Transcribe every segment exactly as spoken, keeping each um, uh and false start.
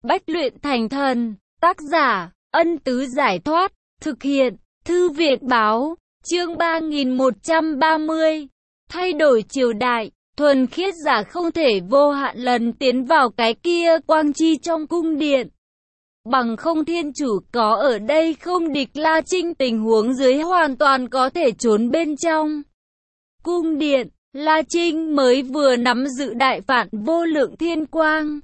Bách luyện thành thần, tác giả, Ân Tứ Giải Thoát, thực hiện, Thư Việt Báo, chương ba nghìn một trăm ba mươi. Thay đổi triều đại, thuần khiết giả không thể vô hạn lần tiến vào cái kia quang chi trong cung điện. Bằng không thiên chủ có ở đây không địch La Trinh tình huống dưới hoàn toàn có thể trốn bên trong. Cung điện, La Trinh mới vừa nắm giữ đại phản vô lượng thiên quang.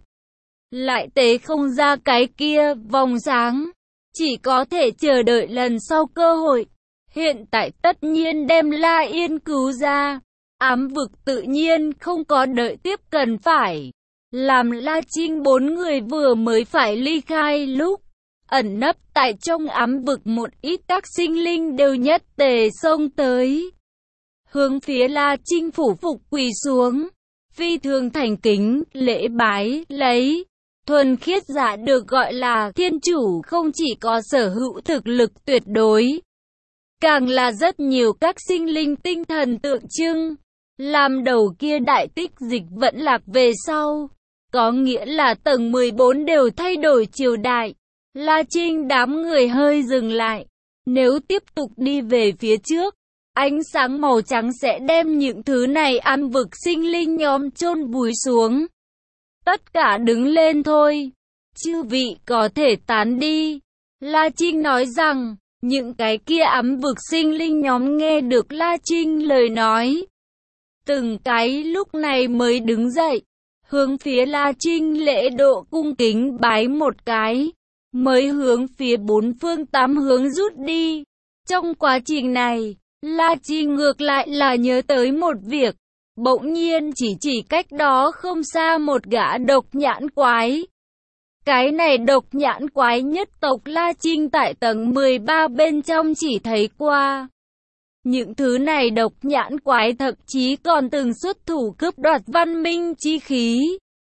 Lại tế không ra cái kia vòng sáng, chỉ có thể chờ đợi lần sau cơ hội. Hiện tại tất nhiên đem La Yên cứu ra, ám vực tự nhiên không có đợi tiếp cần phải. Làm La Trinh bốn người vừa mới phải ly khai lúc, ẩn nấp tại trong ám vực một ít các sinh linh đều nhất tề xông tới. Hướng phía La Trinh phủ phục quỳ xuống, phi thường thành kính, lễ bái, lấy. Thuần khiết giả được gọi là thiên chủ không chỉ có sở hữu thực lực tuyệt đối, càng là rất nhiều các sinh linh tinh thần tượng trưng. Làm đầu kia đại tích dịch vẫn lạc về sau, có nghĩa là tầng mười bốn đều thay đổi triều đại. La Trinh đám người hơi dừng lại. Nếu tiếp tục đi về phía trước, ánh sáng màu trắng sẽ đem những thứ này ăn vực sinh linh nhóm chôn vùi xuống. Tất cả đứng lên thôi, chư vị có thể tán đi. La Trinh nói rằng, những cái kia ám vực sinh linh nhóm nghe được La Trinh lời nói, từng cái lúc này mới đứng dậy, hướng phía La Trinh lễ độ cung kính bái một cái, mới hướng phía bốn phương tám hướng rút đi. Trong quá trình này, La Trinh ngược lại là nhớ tới một việc, bỗng nhiên chỉ chỉ cách đó không xa một gã độc nhãn quái. Cái này độc nhãn quái nhất tộc La Trinh tại tầng mười ba bên trong chỉ thấy qua. Những thứ này độc nhãn quái thậm chí còn từng xuất thủ cướp đoạt văn minh chi khí.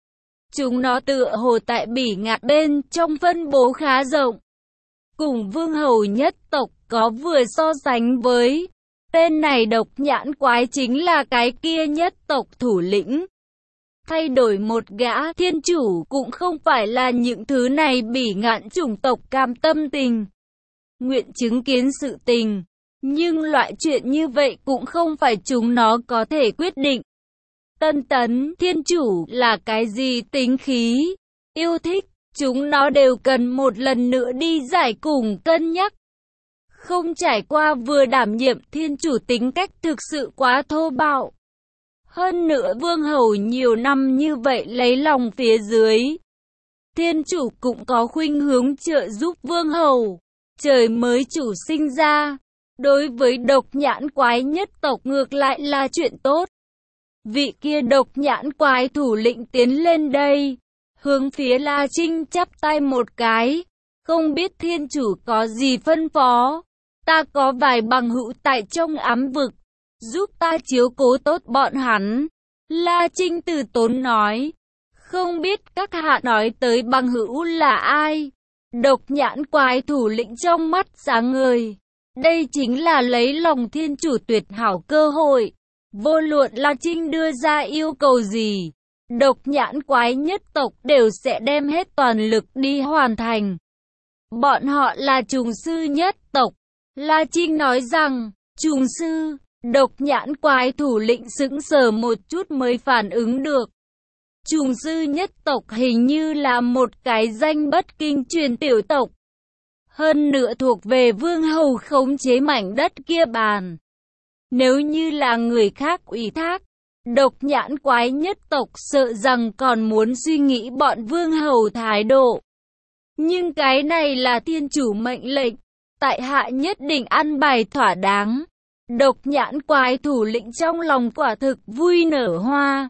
Chúng nó tựa hồ tại bỉ ngạn bên trong phân bố khá rộng. Cùng vương hầu nhất tộc có vừa so sánh với. Tên này độc nhãn quái chính là cái kia nhất tộc thủ lĩnh. Thay đổi một gã thiên chủ cũng không phải là những thứ này bỉ ngạn chủng tộc cam tâm tình nguyện chứng kiến sự tình. Nhưng loại chuyện như vậy cũng không phải chúng nó có thể quyết định. Tân tấn thiên chủ là cái gì tính khí, yêu thích, chúng nó đều cần một lần nữa đi giải cùng cân nhắc. Không trải qua vừa đảm nhiệm thiên chủ tính cách thực sự quá thô bạo. Hơn nữa vương hầu nhiều năm như vậy lấy lòng phía dưới. Thiên chủ cũng có khuynh hướng trợ giúp vương hầu. Trời mới chủ sinh ra. Đối với độc nhãn quái nhất tộc ngược lại là chuyện tốt. Vị kia độc nhãn quái thủ lĩnh tiến lên đây. Hướng phía La Trinh chắp tay một cái. Không biết thiên chủ có gì phân phó. Ta có vài bằng hữu tại trong ám vực, giúp ta chiếu cố tốt bọn hắn. La Trinh từ tốn nói. Không biết các hạ nói tới bằng hữu là ai? Độc nhãn quái thủ lĩnh trong mắt sáng ngời. Đây chính là lấy lòng thiên chủ tuyệt hảo cơ hội. Vô luận La Trinh đưa ra yêu cầu gì, độc nhãn quái nhất tộc đều sẽ đem hết toàn lực đi hoàn thành. Bọn họ là trùng sư nhất tộc. La Trinh nói rằng, trùng sư, độc nhãn quái thủ lĩnh sững sờ một chút mới phản ứng được. Trùng sư nhất tộc hình như là một cái danh bất kinh truyền tiểu tộc. Hơn nữa thuộc về vương hầu khống chế mảnh đất kia bàn. Nếu như là người khác ủy thác, độc nhãn quái nhất tộc sợ rằng còn muốn suy nghĩ bọn vương hầu thái độ. Nhưng cái này là thiên chủ mệnh lệnh. Tại hạ nhất định ăn bài thỏa đáng. Độc nhãn quái thủ lĩnh trong lòng quả thực vui nở hoa.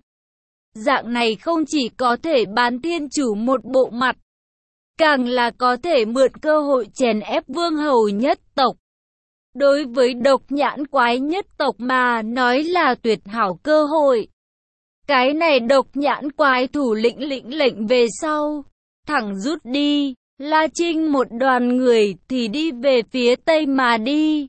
Dạng này không chỉ có thể bán thiên chủ một bộ mặt, càng là có thể mượn cơ hội chèn ép vương hầu nhất tộc. Đối với độc nhãn quái nhất tộc mà nói là tuyệt hảo cơ hội. Cái này độc nhãn quái thủ lĩnh lĩnh lệnh về sau, thẳng rút đi. La Trinh một đoàn người thì đi về phía tây mà đi.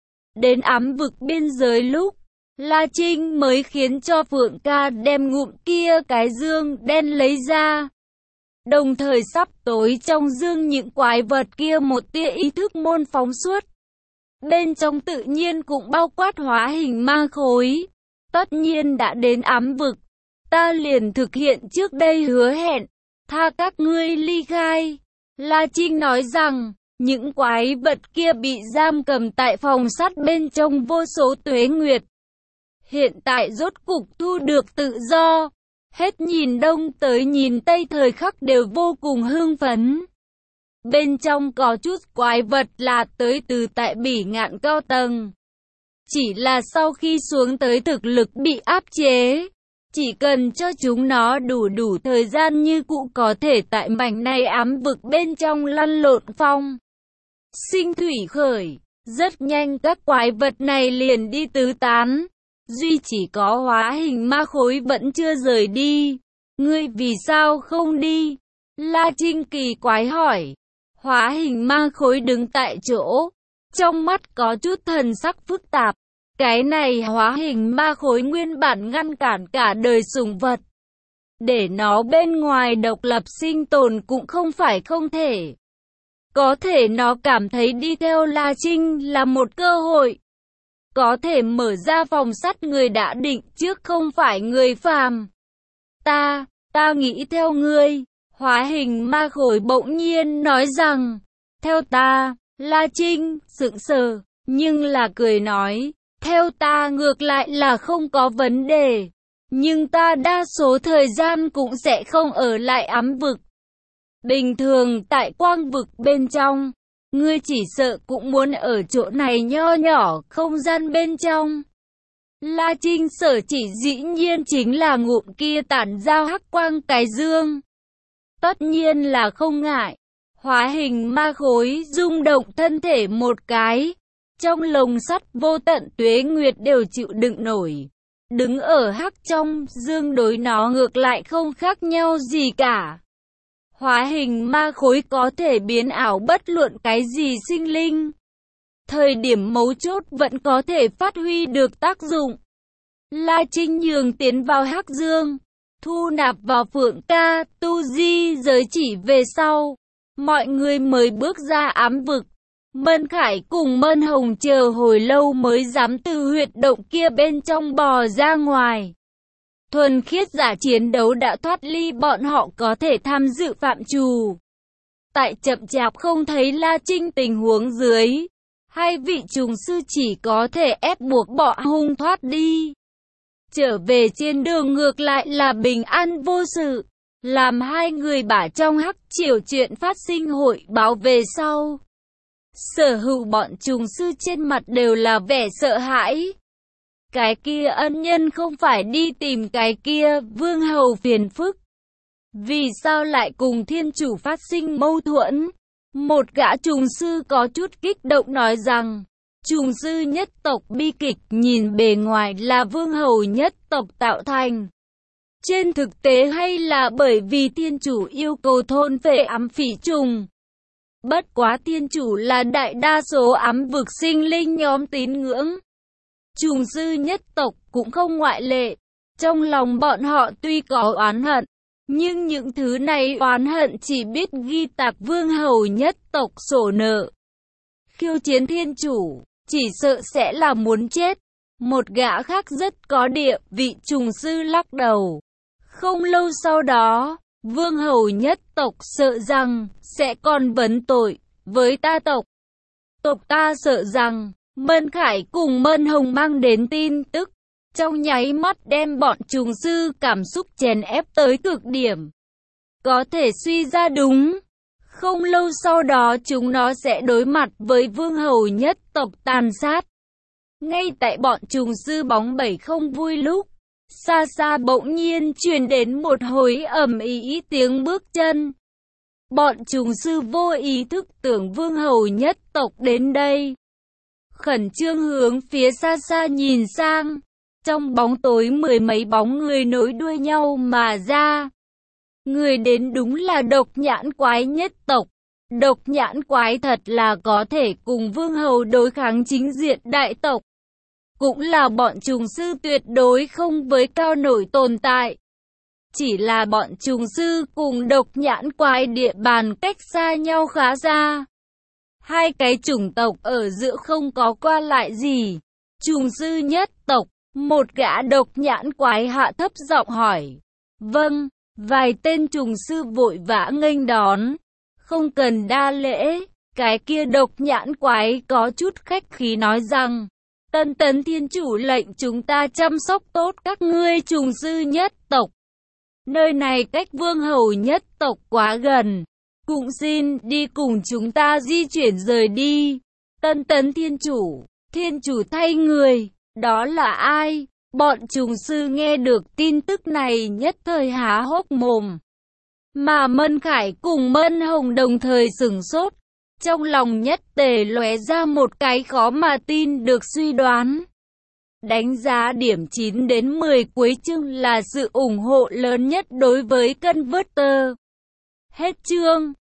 Đến ám vực biên giới lúc, La Trinh mới khiến cho Phượng Ca đem ngụm kia cái dương đen lấy ra. Đồng thời sắp tối trong dương những quái vật kia một tia ý thức môn phóng suốt. Bên trong tự nhiên cũng bao quát hóa hình ma khối. Tất nhiên đã đến ám vực. Ta liền thực hiện trước đây hứa hẹn, tha các ngươi ly khai. La Trinh nói rằng, những quái vật kia bị giam cầm tại phòng sắt bên trong vô số tuế nguyệt. Hiện tại rốt cục thu được tự do. Hết nhìn đông tới nhìn tây thời khắc đều vô cùng hưng phấn. Bên trong có chút quái vật là tới từ tại Bỉ Ngạn cao tầng. Chỉ là sau khi xuống tới thực lực bị áp chế. Chỉ cần cho chúng nó đủ đủ thời gian như cũ có thể tại mảnh này ám vực bên trong lăn lộn phong. Sinh thủy khởi. Rất nhanh các quái vật này liền đi tứ tán. Duy chỉ có hóa hình ma khối vẫn chưa rời đi. Ngươi vì sao không đi? La Trinh kỳ quái hỏi. Hóa hình ma khối đứng tại chỗ. Trong mắt có chút thần sắc phức tạp. Cái này hóa hình ma khối nguyên bản ngăn cản cả đời sủng vật. Để nó bên ngoài độc lập sinh tồn cũng không phải không thể. Có thể nó cảm thấy đi theo La Trinh là một cơ hội. Có thể mở ra phòng sắt người đã định trước không phải người phàm. Ta, ta nghĩ theo ngươi. Hóa hình ma khối bỗng nhiên nói rằng, theo ta. La Trinh sững sờ, nhưng là cười nói, theo ta ngược lại là không có vấn đề. Nhưng ta đa số thời gian cũng sẽ không ở lại ám vực. Bình thường tại quang vực bên trong, ngươi chỉ sợ cũng muốn ở chỗ này nho nhỏ không gian bên trong. La Trinh sở chỉ dĩ nhiên chính là ngụm kia tản ra hắc quang cái dương. Tất nhiên là không ngại. Hóa hình ma khối rung động thân thể một cái. Trong lồng sắt vô tận tuế nguyệt đều chịu đựng nổi. Đứng ở hắc trong dương đối nó ngược lại không khác nhau gì cả. Hóa hình ma khối có thể biến ảo bất luận cái gì sinh linh. Thời điểm mấu chốt vẫn có thể phát huy được tác dụng. La Trinh nhường tiến vào hắc dương, thu nạp vào Phượng Ca, tu di giới chỉ về sau. Mọi người mới bước ra ám vực. Mân Khải cùng Mân Hồng chờ hồi lâu mới dám từ huyệt động kia bên trong bò ra ngoài. Thuần khiết giả chiến đấu đã thoát ly bọn họ có thể tham dự phạm trù. Tại chậm chạp không thấy La Trinh tình huống dưới, hai vị trùng sư chỉ có thể ép buộc bọn hung thoát đi. Trở về trên đường ngược lại là bình an vô sự, làm hai người bả trong hắc triều chuyện phát sinh hội báo về sau. Sở hữu bọn trùng sư trên mặt đều là vẻ sợ hãi. Cái kia ân nhân không phải đi tìm cái kia vương hầu phiền phức. Vì sao lại cùng thiên chủ phát sinh mâu thuẫn? Một gã trùng sư có chút kích động nói rằng, trùng sư nhất tộc bi kịch nhìn bề ngoài là vương hầu nhất tộc tạo thành. Trên thực tế hay là bởi vì thiên chủ yêu cầu thôn phệ ám phỉ trùng. Bất quá thiên chủ là đại đa số ám vực sinh linh nhóm tín ngưỡng. Trùng sư nhất tộc cũng không ngoại lệ. Trong lòng bọn họ tuy có oán hận, nhưng những thứ này oán hận chỉ biết ghi tạc vương hầu nhất tộc sổ nợ. Khiêu chiến thiên chủ, chỉ sợ sẽ là muốn chết. Một gã khác rất có địa vị trùng sư lắc đầu. Không lâu sau đó, vương hầu nhất tộc sợ rằng sẽ còn vấn tội với ta tộc. Tộc ta sợ rằng Mân Khải cùng Mân Hồng mang đến tin tức, trong nháy mắt đem bọn trùng sư cảm xúc chèn ép tới cực điểm. Có thể suy ra đúng, không lâu sau đó chúng nó sẽ đối mặt với vương hầu nhất tộc tàn sát. Ngay tại bọn trùng sư bóng bẩy không vui lúc, xa xa bỗng nhiên truyền đến một hồi ầm ĩ tiếng bước chân. Bọn trùng sư vô ý thức tưởng vương hầu nhất tộc đến đây. Khẩn trương hướng phía xa xa nhìn sang. Trong bóng tối mười mấy bóng người nối đuôi nhau mà ra. Người đến đúng là độc nhãn quái nhất tộc. Độc nhãn quái thật là có thể cùng vương hầu đối kháng chính diện đại tộc. Cũng là bọn trùng sư tuyệt đối không với cao nổi tồn tại. chỉ là bọn trùng sư cùng độc nhãn quái địa bàn cách xa nhau khá xa. Hai cái chủng tộc ở giữa không có qua lại gì. Trùng sư nhất tộc, một gã độc nhãn quái hạ thấp giọng hỏi. Vâng, vài tên trùng sư vội vã nghênh đón. Không cần đa lễ, cái kia độc nhãn quái có chút khách khí nói rằng. Tân Tấn Thiên Chủ lệnh chúng ta chăm sóc tốt các ngươi trùng sư nhất tộc. Nơi này cách vương hầu nhất tộc quá gần. Cũng xin đi cùng chúng ta di chuyển rời đi. Tân Tấn Thiên Chủ, Thiên Chủ thay người, đó là ai? Bọn trùng sư nghe được tin tức này nhất thời há hốc mồm. Mà Mân Khải cùng Mân Hồng đồng thời sửng sốt. Trong lòng nhất tề lóe ra một cái khó mà tin được suy đoán. Đánh giá điểm chín đến mười cuối chương là sự ủng hộ lớn nhất đối với Converter. Hết chương.